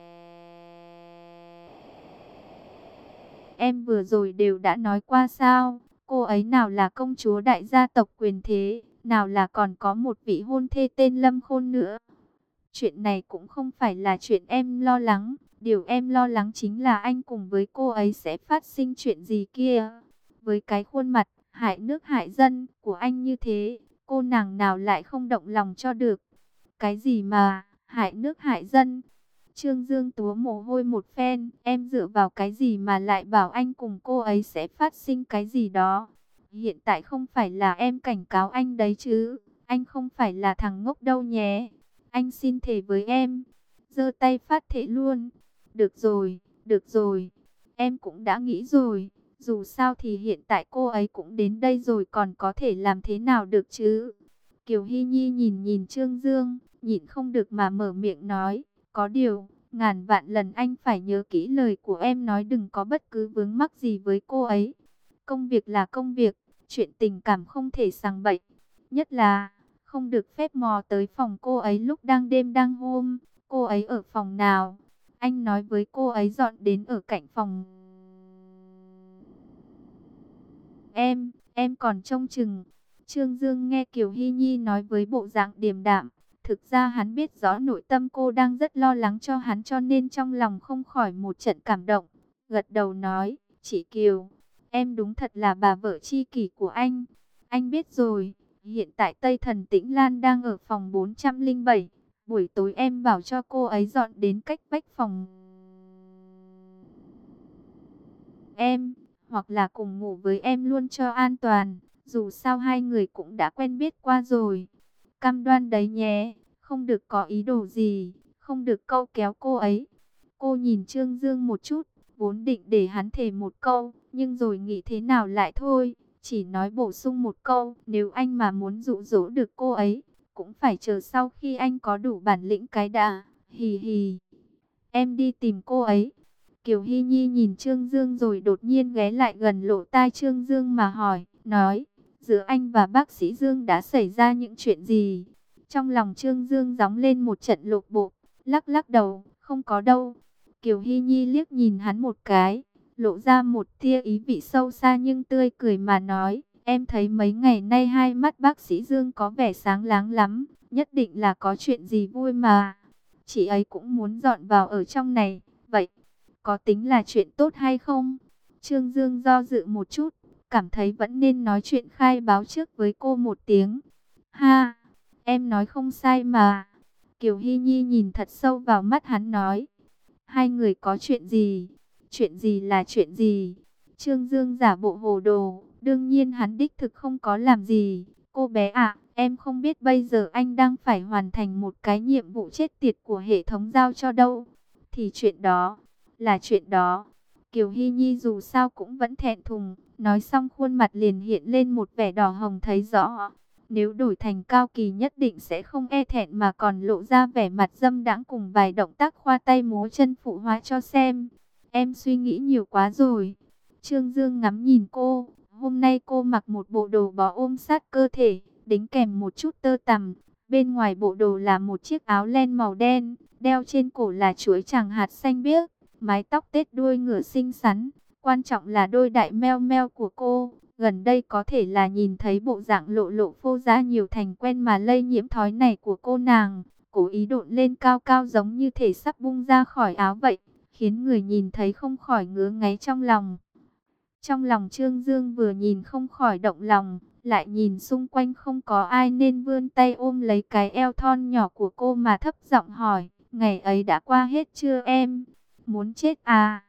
Em vừa rồi đều đã nói qua sao? Cô ấy nào là công chúa đại gia tộc quyền thế, nào là còn có một vị hôn thê tên Lâm Khôn nữa. Chuyện này cũng không phải là chuyện em lo lắng. Điều em lo lắng chính là anh cùng với cô ấy sẽ phát sinh chuyện gì kia. Với cái khuôn mặt hại nước hại dân của anh như thế, cô nàng nào lại không động lòng cho được. Cái gì mà hại nước hại dân? Trương Dương túa mồ hôi một phen, em dựa vào cái gì mà lại bảo anh cùng cô ấy sẽ phát sinh cái gì đó. Hiện tại không phải là em cảnh cáo anh đấy chứ, anh không phải là thằng ngốc đâu nhé. Anh xin thề với em, giơ tay phát thệ luôn. Được rồi, em cũng đã nghĩ rồi, dù sao thì hiện tại cô ấy cũng đến đây rồi còn có thể làm thế nào được chứ. Kiều Hy Nhi nhìn nhìn Trương Dương, nhịn không được mà mở miệng nói. Có điều, ngàn vạn lần anh phải nhớ kỹ lời của em nói, đừng có bất cứ vướng mắc gì với cô ấy. Công việc là công việc, chuyện tình cảm không thể sằng bậy. Nhất là, không được phép mò tới phòng cô ấy lúc đang đêm đang hôm. Cô ấy ở phòng nào? Anh nói với cô ấy dọn đến ở cạnh phòng. Em còn trông chừng. Trương Dương nghe Kiều Hy Nhi nói với bộ dạng điềm đạm. Thực ra hắn biết rõ nội tâm cô đang rất lo lắng cho hắn, cho nên trong lòng không khỏi một trận cảm động. Gật đầu nói, chị Kiều, em đúng thật là bà vợ tri kỷ của anh. Anh biết rồi, hiện tại Tây Thần Tĩnh Lan đang ở phòng 407. Buổi tối em bảo cho cô ấy dọn đến cách vách phòng em, hoặc là cùng ngủ với em luôn cho an toàn. Dù sao hai người cũng đã quen biết qua rồi. Cam đoan đấy nhé, không được có ý đồ gì, không được câu kéo cô ấy. Cô nhìn Trương Dương một chút, vốn định để hắn thề một câu, nhưng rồi nghĩ thế nào lại thôi. Chỉ nói bổ sung một câu, nếu anh mà muốn dụ dỗ được cô ấy, cũng phải chờ sau khi anh có đủ bản lĩnh cái đã. Hì hì, em đi tìm cô ấy. Kiều Hy Nhi nhìn Trương Dương rồi đột nhiên ghé lại gần lỗ tai Trương Dương mà hỏi, nói, giữa anh và bác sĩ Dương đã xảy ra những chuyện gì? Trong lòng Trương Dương gióng lên một trận lột bột, lắc lắc đầu, không có đâu. Kiều Hy Nhi liếc nhìn hắn một cái, lộ ra một tia ý vị sâu xa nhưng tươi cười mà nói, em thấy mấy ngày nay hai mắt bác sĩ Dương có vẻ sáng láng lắm, nhất định là có chuyện gì vui mà. Chị ấy cũng muốn dọn vào ở trong này, vậy có tính là chuyện tốt hay không? Trương Dương do dự một chút, cảm thấy vẫn nên nói chuyện khai báo trước với cô một tiếng. Ha, em nói không sai mà. Kiều Hy Nhi nhìn thật sâu vào mắt hắn nói. Hai người có chuyện gì? Chuyện gì là chuyện gì? Trương Dương giả bộ hồ đồ. Đương nhiên hắn đích thực không có làm gì. Cô bé ạ, em không biết bây giờ anh đang phải hoàn thành một cái nhiệm vụ chết tiệt của hệ thống giao cho đâu. Thì chuyện đó, là chuyện đó. Kiều Hy Nhi dù sao cũng vẫn thẹn thùng. Nói xong khuôn mặt liền hiện lên một vẻ đỏ hồng thấy rõ. Nếu đổi thành Cao Kỳ nhất định sẽ không e thẹn mà còn lộ ra vẻ mặt dâm đãng cùng vài động tác khoa tay múa chân phụ hóa cho xem. Em suy nghĩ nhiều quá rồi. Trương Dương ngắm nhìn cô. Hôm nay cô mặc một bộ đồ bó ôm sát cơ thể, đính kèm một chút tơ tằm. Bên ngoài bộ đồ là một chiếc áo len màu đen, đeo trên cổ là chuỗi chàng hạt xanh biếc, mái tóc tết đuôi ngựa xinh xắn. Quan trọng là đôi đại meo meo của cô. Gần đây có thể là nhìn thấy bộ dạng lộ lộ phô ra nhiều thành quen mà lây nhiễm thói này của cô nàng. Cố ý độn lên cao cao giống như thể sắp bung ra khỏi áo vậy, khiến người nhìn thấy không khỏi ngứa ngáy trong lòng. Trong lòng Trương Dương vừa nhìn không khỏi động lòng, lại nhìn xung quanh không có ai nên vươn tay ôm lấy cái eo thon nhỏ của cô mà thấp giọng hỏi, ngày ấy đã qua hết chưa em? Muốn chết à?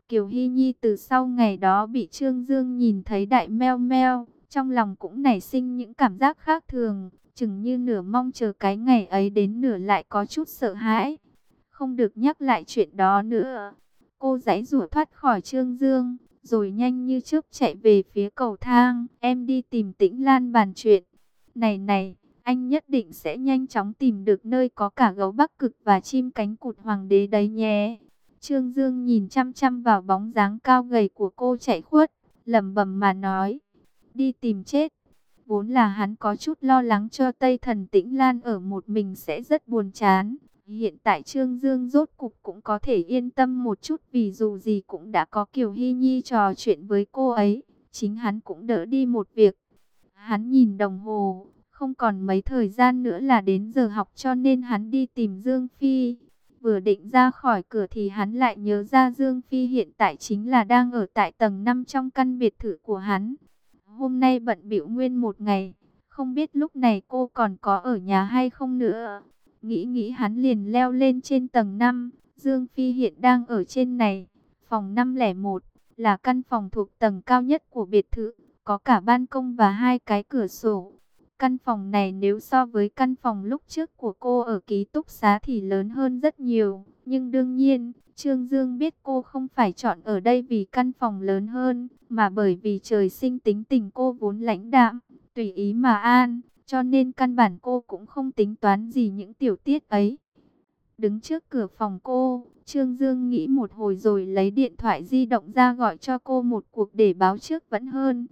Kiều Hy Nhi từ sau ngày đó bị Trương Dương nhìn thấy đại meo meo, trong lòng cũng nảy sinh những cảm giác khác thường, chừng như nửa mong chờ cái ngày ấy đến, nửa lại có chút sợ hãi. Không được nhắc lại chuyện đó nữa. Cô giãy giụa thoát khỏi Trương Dương, rồi nhanh như chớp chạy về phía cầu thang. Em đi tìm Tĩnh Lan bàn chuyện. Này này, anh nhất định sẽ nhanh chóng tìm được nơi có cả gấu Bắc Cực và chim cánh cụt hoàng đế đấy nhé. Trương Dương nhìn chăm chăm vào bóng dáng cao gầy của cô chạy khuất, lẩm bẩm mà nói, đi tìm chết. Vốn là hắn có chút lo lắng cho Tây Thần Tĩnh Lan ở một mình sẽ rất buồn chán. Hiện tại Trương Dương rốt cục cũng có thể yên tâm một chút, vì dù gì cũng đã có Kiều Hy Nhi trò chuyện với cô ấy, chính hắn cũng đỡ đi một việc. Hắn nhìn đồng hồ, không còn mấy thời gian nữa là đến giờ học, cho nên hắn đi tìm Dương Phi. Vừa định ra khỏi cửa thì hắn lại nhớ ra Dương Phi hiện tại chính là đang ở tại tầng 5 trong căn biệt thự của hắn. Hôm nay bận bịu nguyên một ngày, không biết lúc này cô còn có ở nhà hay không nữa. Nghĩ hắn liền leo lên trên tầng 5, Dương Phi hiện đang ở trên này, phòng 501, là căn phòng thuộc tầng cao nhất của biệt thự, có cả ban công và 2 cái cửa sổ. Căn phòng này nếu so với căn phòng lúc trước của cô ở ký túc xá thì lớn hơn rất nhiều. Nhưng đương nhiên, Trương Dương biết cô không phải chọn ở đây vì căn phòng lớn hơn, mà bởi vì trời sinh tính tình cô vốn lãnh đạm, tùy ý mà an, cho nên căn bản cô cũng không tính toán gì những tiểu tiết ấy. Đứng trước cửa phòng cô, Trương Dương nghĩ một hồi rồi lấy điện thoại di động ra gọi cho cô một cuộc để báo trước vẫn hơn.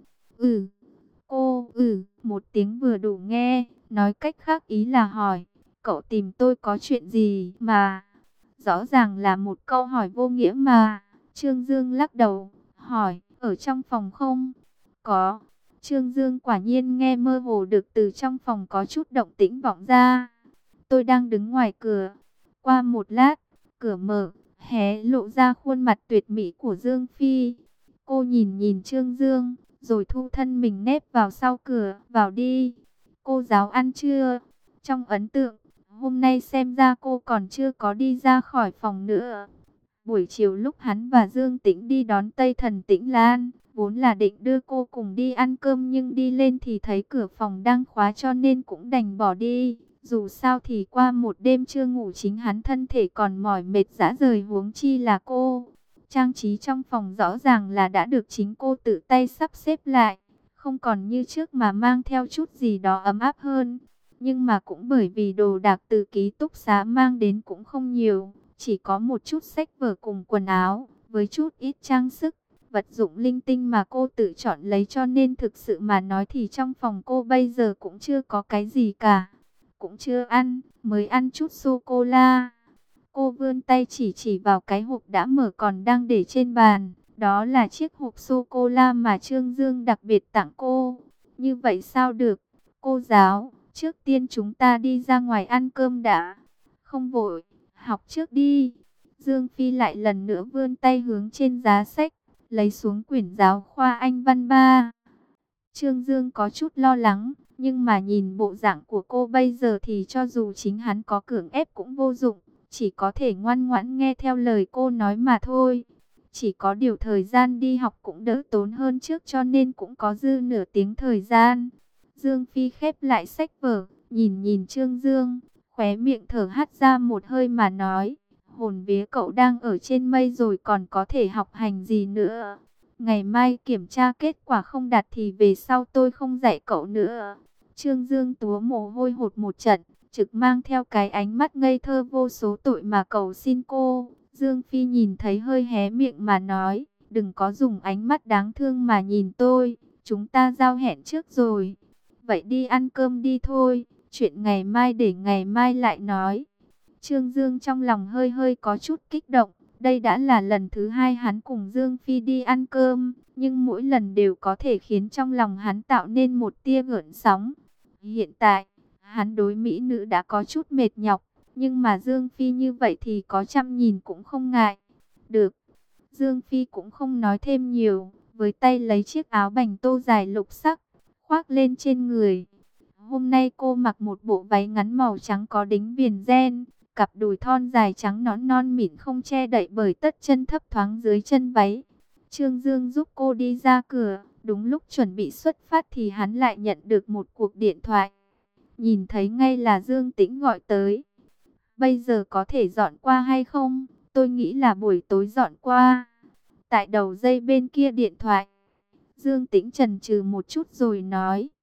Cô, một tiếng vừa đủ nghe, nói cách khác ý là hỏi, cậu tìm tôi có chuyện gì mà? Rõ ràng là một câu hỏi vô nghĩa mà. Trương Dương lắc đầu, hỏi, ở trong phòng không? Có. Trương Dương quả nhiên nghe mơ hồ được từ trong phòng có chút động tĩnh vọng ra. Tôi đang đứng ngoài cửa. Qua một lát, cửa mở, hé lộ ra khuôn mặt tuyệt mỹ của Dương Phi. Cô nhìn nhìn Trương Dương, rồi thu thân mình nép vào sau cửa, vào đi. Cô giáo ăn chưa? Trong ấn tượng, hôm nay xem ra cô còn chưa có đi ra khỏi phòng nữa. Buổi chiều lúc hắn và Dương Tĩnh đi đón Tây Thần Tĩnh Lan, vốn là định đưa cô cùng đi ăn cơm, nhưng đi lên thì thấy cửa phòng đang khóa cho nên cũng đành bỏ đi. Dù sao thì qua một đêm chưa ngủ, chính hắn thân thể còn mỏi mệt rã rời, huống chi là cô. Trang trí trong phòng rõ ràng là đã được chính cô tự tay sắp xếp lại, không còn như trước mà mang theo chút gì đó ấm áp hơn. Nhưng mà cũng bởi vì đồ đạc từ ký túc xá mang đến cũng không nhiều, chỉ có một chút sách vở cùng quần áo, với chút ít trang sức, vật dụng linh tinh mà cô tự chọn lấy, cho nên thực sự mà nói thì trong phòng cô bây giờ cũng chưa có cái gì cả. Cũng chưa ăn, mới ăn chút sô-cô-la. Cô vươn tay chỉ vào cái hộp đã mở còn đang để trên bàn. Đó là chiếc hộp sô-cô-la mà Trương Dương đặc biệt tặng cô. Như vậy sao được? Cô giáo, trước tiên chúng ta đi ra ngoài ăn cơm đã. Không vội, học trước đi. Dương Phi lại lần nữa vươn tay hướng trên giá sách, lấy xuống quyển giáo khoa Anh văn 3. Trương Dương có chút lo lắng, nhưng mà nhìn bộ dạng của cô bây giờ thì cho dù chính hắn có cưỡng ép cũng vô dụng, chỉ có thể ngoan ngoãn nghe theo lời cô nói mà thôi. Chỉ có điều thời gian đi học cũng đỡ tốn hơn trước, cho nên cũng có dư nửa tiếng thời gian. Dương Phi khép lại sách vở, nhìn nhìn Trương Dương, khóe miệng thở hắt ra một hơi mà nói, hồn vía cậu đang ở trên mây rồi còn có thể học hành gì nữa. Ngày mai kiểm tra kết quả không đạt thì về sau tôi không dạy cậu nữa. Trương Dương túa mồ hôi hột một trận, trực mang theo cái ánh mắt ngây thơ vô số tội mà cầu xin cô. Dương Phi nhìn thấy hơi hé miệng mà nói, đừng có dùng ánh mắt đáng thương mà nhìn tôi, chúng ta giao hẹn trước rồi. Vậy đi ăn cơm đi thôi, chuyện ngày mai để ngày mai lại nói. Trương Dương trong lòng hơi hơi có chút kích động. Đây đã là lần thứ hai hắn cùng Dương Phi đi ăn cơm, nhưng mỗi lần đều có thể khiến trong lòng hắn tạo nên một tia gợn sóng. Hiện tại, hắn đối mỹ nữ đã có chút mệt nhọc, nhưng mà Dương Phi như vậy thì có chăm nhìn cũng không ngại. Được, Dương Phi cũng không nói thêm nhiều, với tay lấy chiếc áo bành tô dài lục sắc, khoác lên trên người. Hôm nay cô mặc một bộ váy ngắn màu trắng có đính viền ren, cặp đùi thon dài trắng nõn non mịn không che đậy bởi tất chân thấp thoáng dưới chân váy. Trương Dương giúp cô đi ra cửa, đúng lúc chuẩn bị xuất phát thì hắn lại nhận được một cuộc điện thoại. Nhìn thấy ngay là Dương Tĩnh gọi tới. Bây giờ có thể dọn qua hay không? Tôi nghĩ là buổi tối dọn qua. Tại đầu dây bên kia điện thoại, Dương Tĩnh chần chừ một chút rồi nói,